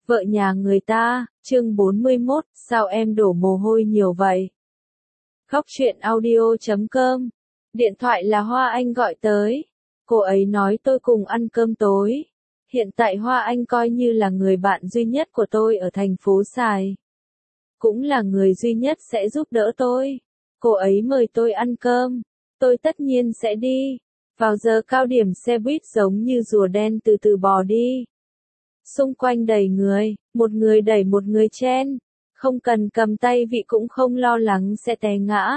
Vợ nhà người ta, chương 41, sao em đổ mồ hôi nhiều vậy? Khóc chuyện audio.com. Điện thoại là Hoa Anh gọi tới. Cô ấy nói tôi cùng ăn cơm tối. Hiện tại Hoa Anh coi như là người bạn duy nhất của tôi ở thành phố Sài. Cũng là người duy nhất sẽ giúp đỡ tôi. Cô ấy mời tôi ăn cơm. Tôi tất nhiên sẽ đi. Vào giờ cao điểm xe buýt giống như rùa đen từ từ bò đi. Xung quanh đầy người, một người đẩy một người chen, không cần cầm tay vị cũng không lo lắng sẽ té ngã.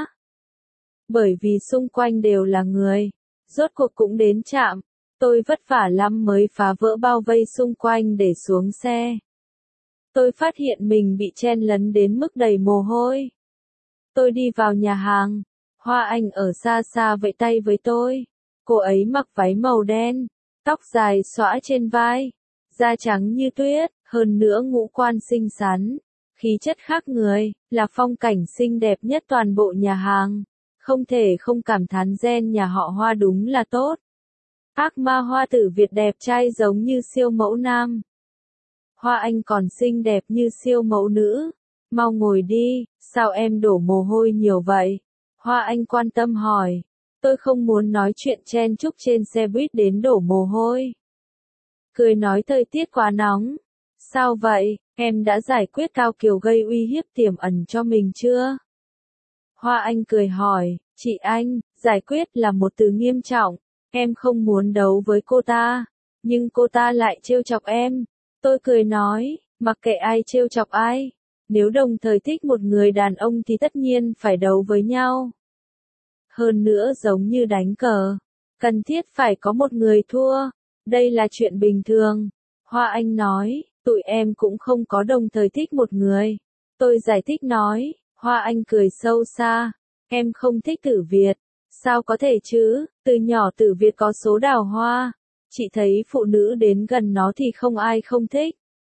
Bởi vì xung quanh đều là người, rốt cuộc cũng đến trạm, tôi vất vả lắm mới phá vỡ bao vây xung quanh để xuống xe. Tôi phát hiện mình bị chen lấn đến mức đầy mồ hôi. Tôi đi vào nhà hàng, Hoa Anh ở xa xa vẫy tay với tôi. Cô ấy mặc váy màu đen, tóc dài xõa trên vai. Da trắng như tuyết, hơn nữa ngũ quan xinh xắn, khí chất khác người, là phong cảnh xinh đẹp nhất toàn bộ nhà hàng. Không thể không cảm thán gen nhà họ Hoa đúng là tốt. Ác ma Hoa tử Việt đẹp trai giống như siêu mẫu nam. Hoa Anh còn xinh đẹp như siêu mẫu nữ. Mau ngồi đi, sao em đổ mồ hôi nhiều vậy? Hoa Anh quan tâm hỏi. Tôi không muốn nói chuyện chen chúc trên xe buýt đến đổ mồ hôi. Cười nói thời tiết quá nóng. Sao vậy, em đã giải quyết Cao Kiều gây uy hiếp tiềm ẩn cho mình chưa? Hoa Anh cười hỏi, chị Anh, giải quyết là một từ nghiêm trọng. Em không muốn đấu với cô ta, nhưng cô ta lại trêu chọc em. Tôi cười nói, mặc kệ ai trêu chọc ai. Nếu đồng thời thích một người đàn ông thì tất nhiên phải đấu với nhau. Hơn nữa giống như đánh cờ, cần thiết phải có một người thua. Đây là chuyện bình thường. Hoa Anh nói, tụi em cũng không có đồng thời thích một người. Tôi giải thích nói, Hoa Anh cười sâu xa. Em không thích Tử Việt. Sao có thể chứ, từ nhỏ Tử Việt có số đào hoa. Chị thấy phụ nữ đến gần nó thì không ai không thích.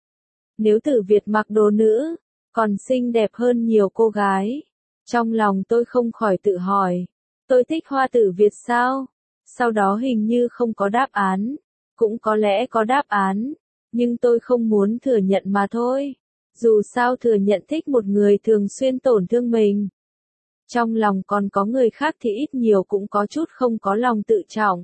Nếu Tử Việt mặc đồ nữ, còn xinh đẹp hơn nhiều cô gái. Trong lòng tôi không khỏi tự hỏi, tôi thích Hoa Tử Việt sao? Sau đó hình như không có đáp án. Cũng có lẽ có đáp án, nhưng tôi không muốn thừa nhận mà thôi. Dù sao thừa nhận thích một người thường xuyên tổn thương mình. Trong lòng còn có người khác thì ít nhiều cũng có chút không có lòng tự trọng.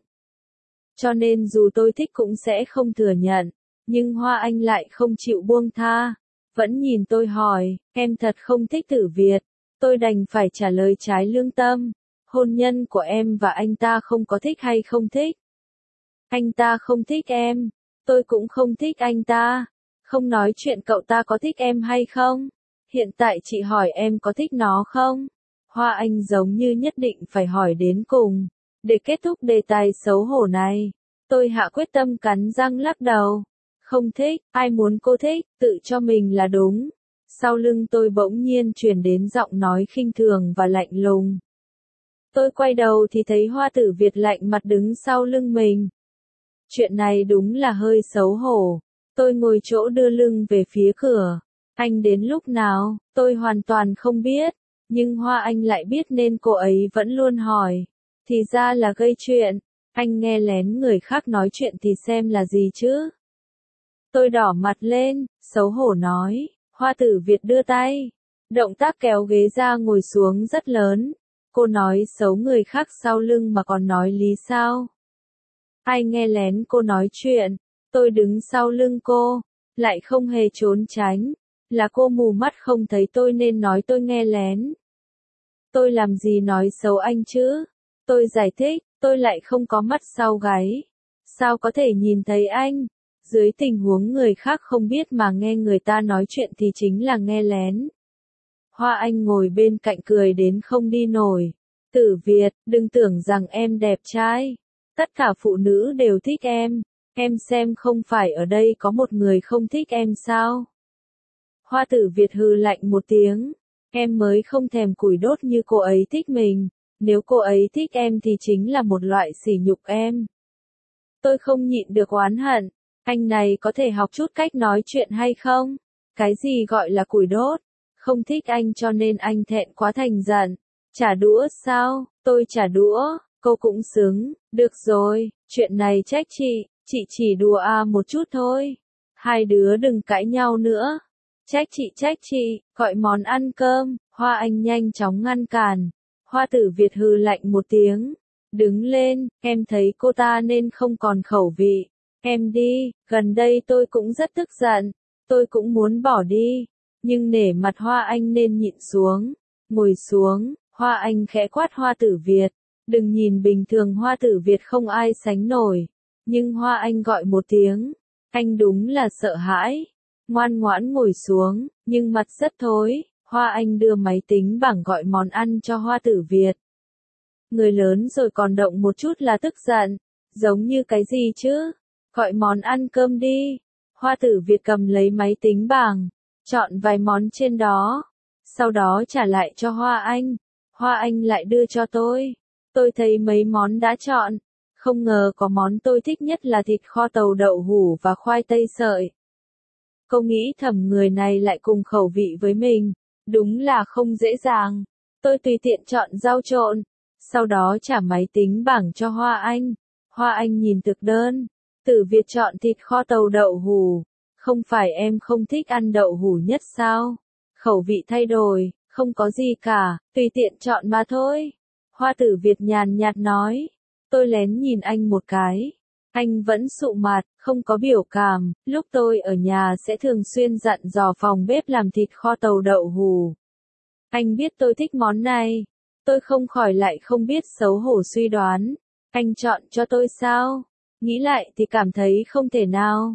Cho nên dù tôi thích cũng sẽ không thừa nhận. Nhưng Hoa Anh lại không chịu buông tha. Vẫn nhìn tôi hỏi, em thật không thích Tử Việt. Tôi đành phải trả lời trái lương tâm. Hôn nhân của em và anh ta không có thích hay không thích. Anh ta không thích em, tôi cũng không thích anh ta. Không nói chuyện cậu ta có thích em hay không. Hiện tại chị hỏi em có thích nó không? Hoa Anh giống như nhất định phải hỏi đến cùng. Để kết thúc đề tài xấu hổ này, tôi hạ quyết tâm cắn răng lắc đầu. Không thích, ai muốn cô thích, tự cho mình là đúng. Sau lưng tôi bỗng nhiên truyền đến giọng nói khinh thường và lạnh lùng. Tôi quay đầu thì thấy Hoa Tử Việt lạnh mặt đứng sau lưng mình. Chuyện này đúng là hơi xấu hổ. Tôi ngồi chỗ đưa lưng về phía cửa. Anh đến lúc nào, tôi hoàn toàn không biết. Nhưng Hoa Anh lại biết nên cô ấy vẫn luôn hỏi. Thì ra là gây chuyện. Anh nghe lén người khác nói chuyện thì xem là gì chứ? Tôi đỏ mặt lên, xấu hổ nói. Hoa Tử Việt đưa tay. Động tác kéo ghế ra ngồi xuống rất lớn. Cô nói xấu người khác sau lưng mà còn nói lý sao? Ai nghe lén cô nói chuyện, tôi đứng sau lưng cô, lại không hề trốn tránh, là cô mù mắt không thấy tôi nên nói tôi nghe lén. Tôi làm gì nói xấu anh chứ? Tôi giải thích, tôi lại không có mắt sau gáy. Sao có thể nhìn thấy anh? Dưới tình huống người khác không biết mà nghe người ta nói chuyện thì chính là nghe lén. Hoa Anh ngồi bên cạnh cười đến không đi nổi. Tử Việt, đừng tưởng rằng em đẹp trai. Tất cả phụ nữ đều thích em xem không phải ở đây có một người không thích em sao? Hoa Tử Việt hừ lạnh một tiếng, em mới không thèm củi đốt như cô ấy thích mình, nếu cô ấy thích em thì chính là một loại sỉ nhục em. Tôi không nhịn được oán hận, anh này có thể học chút cách nói chuyện hay không? Cái gì gọi là củi đốt? Không thích anh cho nên anh thẹn quá thành giận. Trả đũa sao? Tôi trả đũa. Cô cũng xứng, được rồi, chuyện này trách chị chỉ đùa một chút thôi. hai đứa đừng cãi nhau nữa. Trách chị, gọi món ăn cơm. Hoa Anh nhanh chóng ngăn cản. Hoa Tử Việt hừ lạnh một tiếng. Đứng lên, em thấy cô ta nên không còn khẩu vị. Em đi, gần đây tôi cũng rất tức giận. Tôi cũng muốn bỏ đi. Nhưng nể mặt Hoa Anh nên nhịn xuống. Ngồi xuống, Hoa Anh khẽ quát Hoa Tử Việt. Đừng nhìn bình thường Hoa Tử Việt không ai sánh nổi. Nhưng Hoa Anh gọi một tiếng. Anh đúng là sợ hãi. Ngoan ngoãn ngồi xuống, nhưng mặt rất thối. Hoa Anh đưa máy tính bảng gọi món ăn cho Hoa Tử Việt. Người lớn rồi còn động một chút là tức giận. Giống như cái gì chứ? Gọi món ăn cơm đi. Hoa Tử Việt cầm lấy máy tính bảng, chọn vài món trên đó. Sau đó trả lại cho Hoa Anh. Hoa Anh lại đưa cho tôi. Tôi thấy mấy món đã chọn. Không ngờ có món tôi thích nhất là thịt kho tàu đậu hũ và khoai tây sợi. Cô nghĩ thầm người này lại cùng khẩu vị với mình. Đúng là không dễ dàng. Tôi tùy tiện chọn rau trộn. Sau đó trả máy tính bảng cho Hoa Anh. Hoa Anh nhìn thực đơn. Tử Việt chọn thịt kho tàu đậu hũ. Không phải em không thích ăn đậu hũ nhất sao? Khẩu vị thay đổi, không có gì cả, tùy tiện chọn mà thôi. Hoa Tử Việt nhàn nhạt nói. Tôi lén nhìn anh một cái. Anh vẫn sụ mặt, không có biểu cảm. Lúc tôi ở nhà sẽ thường xuyên dặn dò phòng bếp làm thịt kho tàu đậu hũ. Anh biết tôi thích món này. Tôi không khỏi lại không biết xấu hổ suy đoán. Anh chọn cho tôi sao? Nghĩ lại thì cảm thấy không thể nào.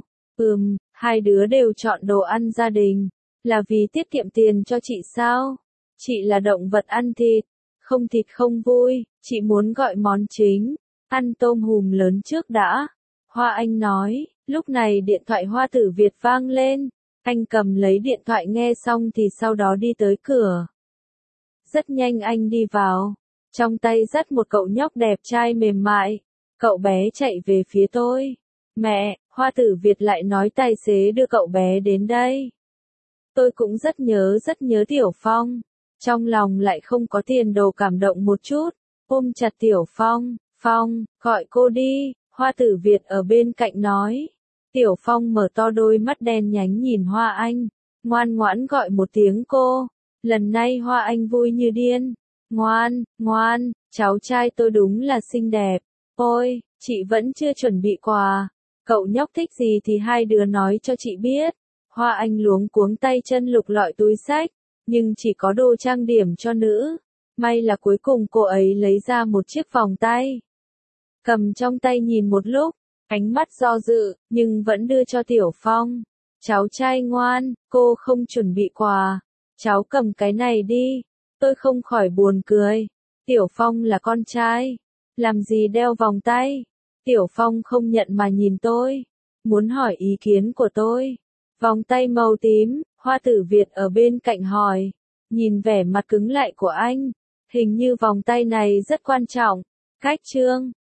Hai đứa đều chọn đồ ăn gia đình. Là vì tiết kiệm tiền cho chị sao? Chị là động vật ăn thịt. Không thịt không vui, chị muốn gọi món chính. Ăn tôm hùm lớn trước đã. Hoa Anh nói, lúc này điện thoại Hoa Tử Việt vang lên. Anh cầm lấy điện thoại nghe xong thì sau đó đi tới cửa. Rất nhanh anh đi vào. Trong tay dắt một cậu nhóc đẹp trai mềm mại. Cậu bé chạy về phía tôi. Mẹ, Hoa Tử Việt lại nói tài xế đưa cậu bé đến đây. Tôi cũng rất nhớ Tiểu Phong. Trong lòng lại không có tiền đồ cảm động một chút. Ôm chặt Tiểu Phong. Phong, gọi cô đi. Hoa Tử Việt ở bên cạnh nói. Tiểu Phong mở to đôi mắt đen nhánh nhìn Hoa Anh. Ngoan ngoãn gọi một tiếng cô. Lần này Hoa Anh vui như điên. Ngoan, cháu trai tôi đúng là xinh đẹp. Ôi, chị vẫn chưa chuẩn bị quà. Cậu nhóc thích gì thì hai đứa nói cho chị biết. Hoa Anh luống cuống tay chân lục lọi túi xách, nhưng chỉ có đồ trang điểm cho nữ. May là cuối cùng cô ấy lấy ra một chiếc vòng tay. Cầm trong tay nhìn một lúc, ánh mắt do dự, nhưng vẫn đưa cho Tiểu Phong. Cháu trai ngoan, cô không chuẩn bị quà. Cháu cầm cái này đi. Tôi không khỏi buồn cười. Tiểu Phong là con trai. Làm gì đeo vòng tay? Tiểu Phong không nhận mà nhìn tôi. Muốn hỏi ý kiến của tôi. Vòng tay màu tím, Hoa Tử Việt ở bên cạnh hỏi. Nhìn vẻ mặt cứng lại của anh. Hình như vòng tay này rất quan trọng. Cách trương,